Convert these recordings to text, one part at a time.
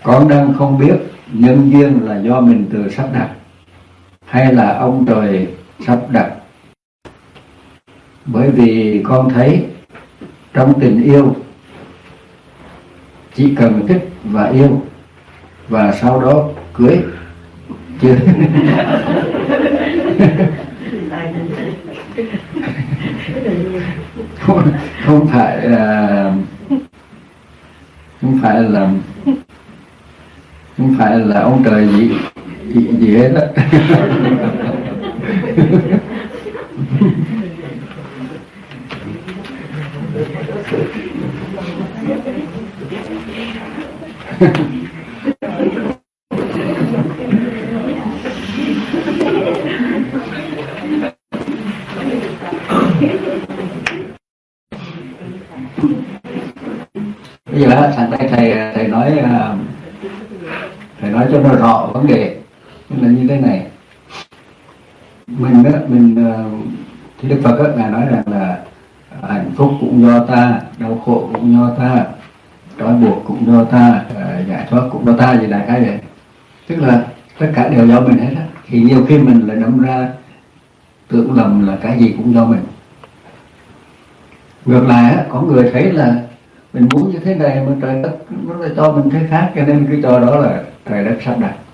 Con đang không biết nhân duyên là do mình tự sắp đặt hay là ông trời sắp đặt. Bởi vì con thấy trong tình yêu chỉ cần thích và yêu và sau đó cưới chứ không phải là ông trời gì hết á. Bây giờ sẵn đây thầy nói cho nó rõ vấn đề là như thế này. Mình thì Đức Phật ngài nói rằng là hạnh phúc cũng do ta, đau khổ cũng do ta, trói buộc cũng do ta, giải thoát cũng do ta, gì đại khái vậy. Tức là tất cả đều do mình hết á. Thì nhiều khi mình lại đâm ra tưởng lầm là cái gì cũng do mình. Ngược lại á, có người thấy là mình muốn như thế này mà trời đất nó lại cho mình thế khác, cho nên cái cho đó là trời đất sắp đặt.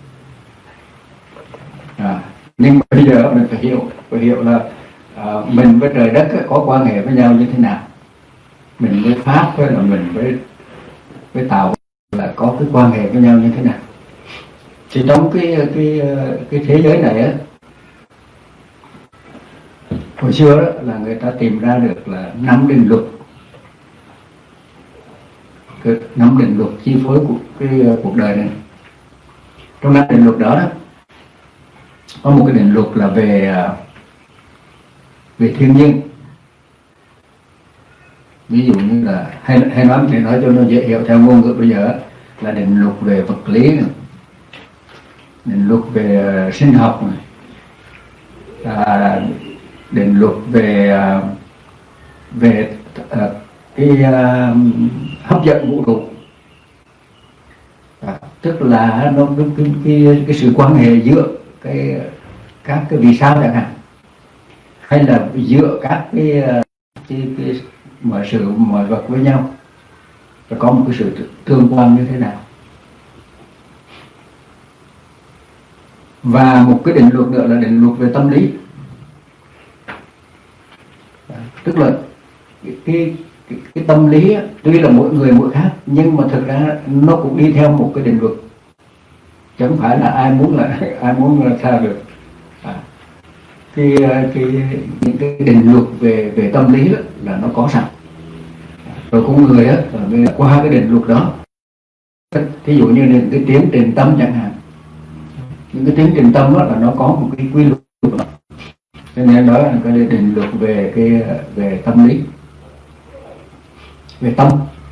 Nhưng mà bây giờ mình phải hiểu là mình với trời đất có quan hệ với nhau như thế nào. Mình với pháp với là mình với tạo là có cái quan hệ với nhau như thế nào. Thì trong cái thế giới này á, hồi xưa đó là người ta tìm ra được là 5 định luật. 5 định luật chi phối cuộc đời này. Trong 5 định luật đó có một cái định luật là về thiên nhiên. Ví dụ như là hay nói cho nó dễ hiểu theo ngôn ngữ bây giờ là định luật về vật lý này, định luật về sinh học này, định luật về cái hấp dẫn vũ trụ. Tức là nó cái sự quan hệ giữa các cái vì sao chẳng hạn, hay là giữa các cái mọi vật với nhau, và có một cái sự tương quan như thế nào. Và một cái định luật nữa là định luật về tâm lý. Tức là cái tâm lý tuy là mỗi người mỗi khác, nhưng mà thực ra nó cũng đi theo một cái định luật, chứ không phải là ai muốn là sao được. Những cái định luật về tâm lý đó, là nó có sẵn rồi. Con người á, qua cái định luật đó, thí dụ như những cái tiến trình tâm chẳng hạn, những cái tiến trình tâm đó là nó có một cái quy luật đó. Cho nên đó là cái định luật về tâm lý, về tâm.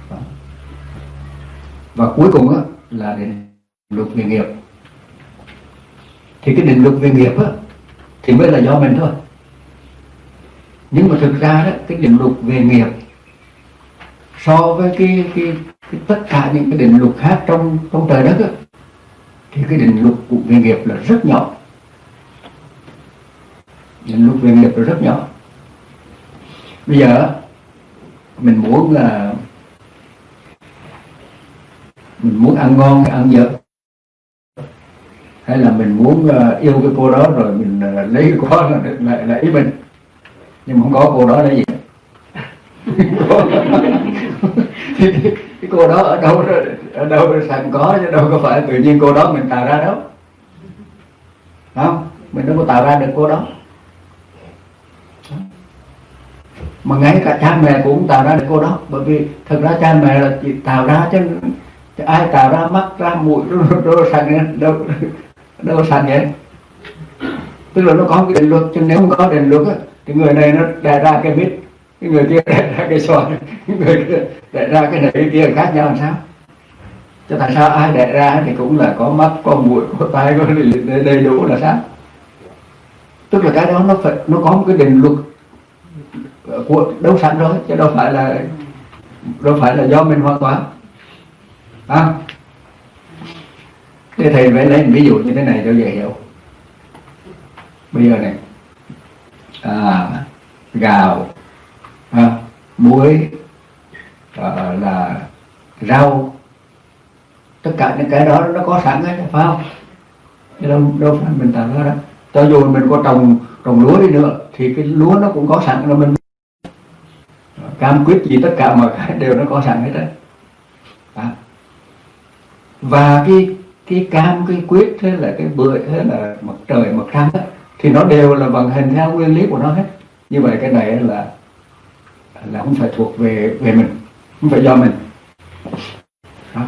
Và cuối cùng á, là định luật về nghiệp. Thì cái định luật về nghiệp á, thì mới là do mình thôi. Nhưng mà thực ra đó, cái định luật về nghiệp so với cái tất cả những cái định luật khác trong trời đất á, thì cái định luật về nghiệp là rất nhỏ. Định luật về nghiệp là rất nhỏ. Bây giờ mình muốn ăn ngon hay ăn dở, hay là mình muốn yêu cái cô đó rồi mình lấy cái cô đó là ý mình, nhưng mà không có cô đó là gì. Cái cô đó ở đâu sẵn có, chứ đâu có phải tự nhiên cô đó mình tạo ra đâu. Không, mình đâu có tạo ra được cô đó. Mà ngay cả cha mẹ cũng tạo ra được cô đó. Bởi vì thực ra cha mẹ là chỉ tạo ra, chứ ai tạo ra mắt ra mũi đâu sẵn đâu sẵn vậy. Tức là nó có cái định luật, chứ nếu không có định luật á, thì người này nó đẻ ra cái mít, cái người kia đẻ ra cái xoài, cái người kia đẻ ra cái này cái kia khác nhau làm sao? Chứ tại sao ai đẻ ra thì cũng là có mắt, có mũi, có tai, có đầy đủ là sao? Tức là cái đó nó có một cái định luật của đâu sẵn rồi, chứ đâu phải là do mình hoàn toàn. Thế thầy phải lấy một ví dụ như thế này cho dễ hiểu. Bây giờ này, gạo, muối, là rau, tất cả những cái đó nó có sẵn hết, phải không? Chứ đâu phải mình tạo ra đó. Cho dù mình có trồng lúa đi nữa thì cái lúa nó cũng có sẵn rồi. Mình cam quýt gì tất cả mọi cái đều nó có sẵn hết đó. Và cái cam, cái quýt hay là cái bưởi hay là mặt trời, mặt trăng đó, thì nó đều là vận hành theo nguyên lý của nó hết. Như vậy cái này là không phải thuộc về mình, không phải do mình đó.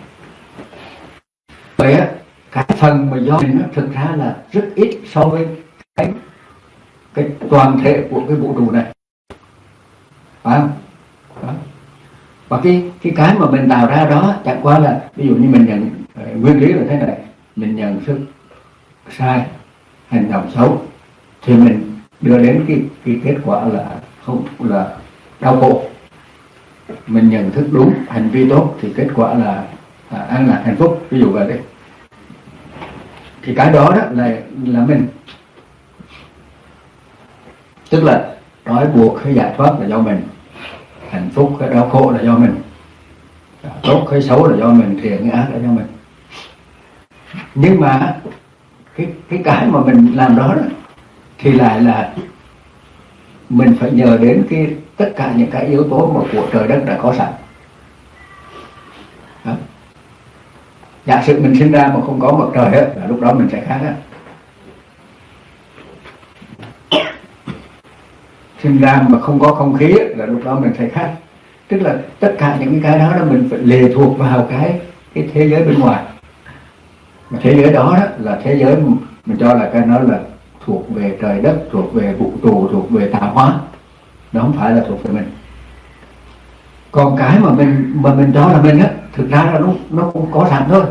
Vậy á, cái phần mà do mình thực ra là rất ít so với cái toàn thể của cái vũ trụ này, phải không? Đó. Và cái mà mình tạo ra đó chẳng qua là, ví dụ như mình nhận nguyên lý là thế này, mình nhận thức sai, hành động xấu, thì mình đưa đến cái kết quả là không, là đau khổ. Mình nhận thức đúng, hành vi tốt thì kết quả là an lạc, hạnh phúc, ví dụ vậy đấy. Thì cái đó là mình, tức là trói buộc hay giải thoát là do mình, hạnh phúc hay đau khổ là do mình, tốt hay xấu là do mình, thiện hay ác là do mình. Nhưng mà cái mà mình làm đó thì lại là mình phải nhờ đến tất cả những cái yếu tố mà của trời đất đã có sẵn đó. Giả sử mình sinh ra mà không có mặt trời ấy, là lúc đó mình sẽ khác á. Sinh ra mà không có không khí ấy, là lúc đó mình sẽ khác. Tức là tất cả những cái đó là mình phải lệ thuộc vào cái thế giới bên ngoài. Mà thế giới đó là thế giới mình cho là cái nó là thuộc về trời đất, thuộc về vũ trụ, thuộc về tạo hóa. Nó không phải là thuộc về mình. Còn cái mà mình cho là mình á, thực ra là nó cũng có sẵn thôi.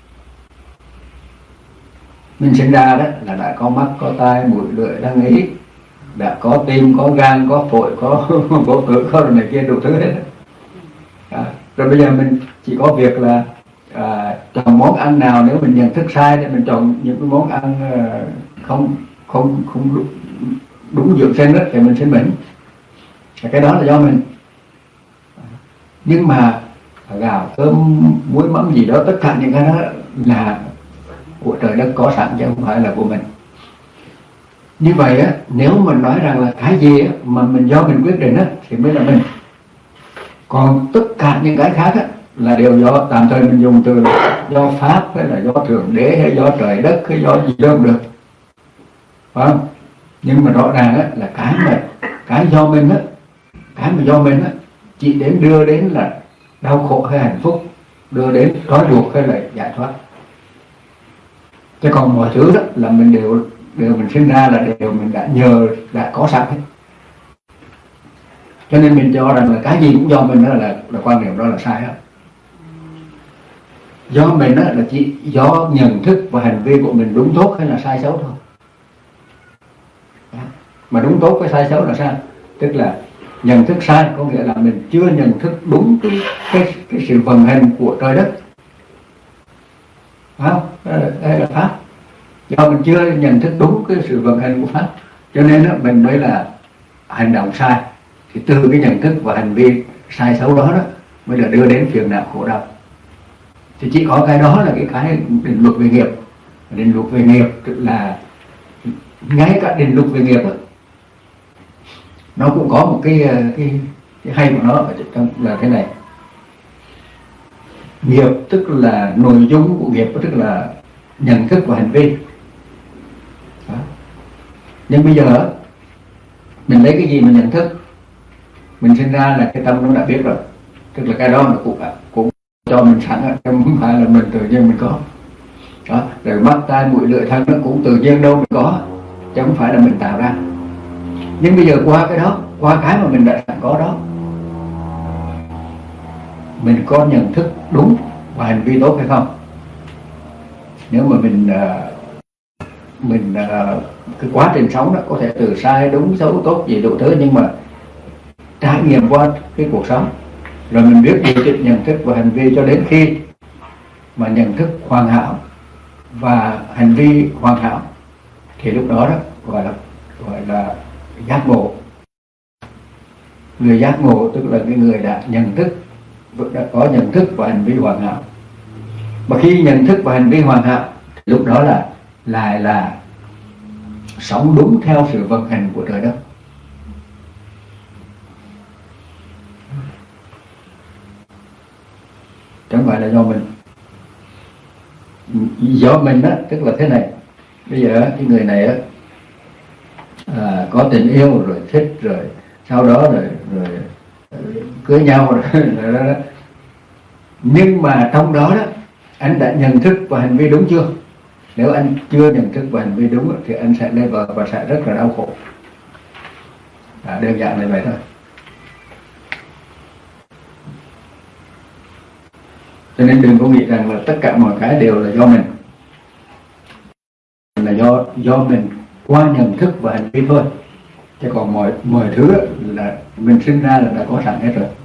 Mình sinh ra đó là đã có mắt, có tai, mũi, lưỡi, răng, ý, đã có tim, có gan, có phổi, có vô tử, có này kia đủ thứ hết. Rồi bây giờ mình chỉ có việc là chọn món ăn nào. Nếu mình nhận thức sai thì mình chọn những cái món ăn không đúng dưỡng sinh đó, thì mình sinh bệnh. Cái đó là do mình. Nhưng mà gạo, cơm, muối, mắm gì đó, tất cả những cái đó là của trời đất có sẵn chứ không phải là của mình. Như vậy á, nếu mình nói rằng là cái gì á, mà mình do mình quyết định á, thì mới là mình. Còn tất cả những cái khác á, là đều do, tạm thời mình dùng từ do pháp hay là do thượng đế hay do trời đất hay do gì đó cũng được, phải không? Nhưng mà rõ ràng á, là cái do mình á, cái mà do mình á, chỉ đưa đến là đau khổ hay hạnh phúc, đưa đến trói buộc hay là giải thoát. Chứ còn mọi thứ đó là mình đều mình sinh ra là đều mình đã có sẵn hết. Cho nên mình cho rằng là cái gì cũng do mình, đó là quan điểm đó là sai hết. Do mình đó là chỉ do nhận thức và hành vi của mình đúng tốt hay là sai xấu thôi. Mà đúng tốt với sai xấu là sao? Tức là nhận thức sai có nghĩa là mình chưa nhận thức đúng cái sự vận hành của trời đất, phải không? Đây là pháp. Do mình chưa nhận thức đúng cái sự vận hành của pháp, cho nên đó, mình mới là hành động sai. Thì từ cái nhận thức và hành vi sai xấu đó mới là đưa đến phiền não khổ đau. Thì chỉ có cái đó là cái định luật về nghiệp. Định luật về nghiệp tức là ngay cả định luật về nghiệp đó, nó cũng có một cái hay của nó là thế này. Nghiệp tức là nội dung của nghiệp, tức là nhận thức và hành vi đó. Nhưng bây giờ mình lấy cái gì mình nhận thức? Mình sinh ra là cái tâm nó đã biết rồi, tức là cái đó là cũng cho mình sẵn rồi, không phải là mình tự nhiên mình có đó. Rồi mắt, tai, mũi, lưỡi, thân nó cũng tự nhiên đâu mình có, chứ không phải là mình tạo ra. Nhưng bây giờ qua cái đó, qua cái mà mình đã sẵn có đó, mình có nhận thức đúng và hành vi tốt hay không? Nếu mà mình cái quá trình sống đó có thể từ sai, đúng, xấu, tốt gì đủ thứ, nhưng mà trải nghiệm qua cái cuộc sống rồi mình biết điều chỉnh nhận thức và hành vi cho đến khi mà nhận thức hoàn hảo và hành vi hoàn hảo, thì lúc đó gọi là giác ngộ. Người giác ngộ tức là cái người đã nhận thức, đã có nhận thức và hành vi hoàn hảo. Mà khi nhận thức và hành vi hoàn hảo, lúc đó lại là sống đúng theo sự vận hành của trời đất. Chẳng phải là do mình đó, tức là thế này. Bây giờ cái người này á, có tình yêu rồi thích rồi sau đó rồi cưới nhau rồi đó. Nhưng mà trong đó anh đã nhận thức và hành vi đúng chưa? Nếu anh chưa nhận thức và hành vi đúng thì anh sẽ lấy vợ và sẽ rất là đau khổ. Đơn giản là vậy thôi. Cho nên đừng có nghĩ rằng là tất cả mọi cái đều là do mình, là do mình qua nhận thức và hành vi thôi. Chứ còn mọi thứ là mình sinh ra là đã có sẵn hết rồi.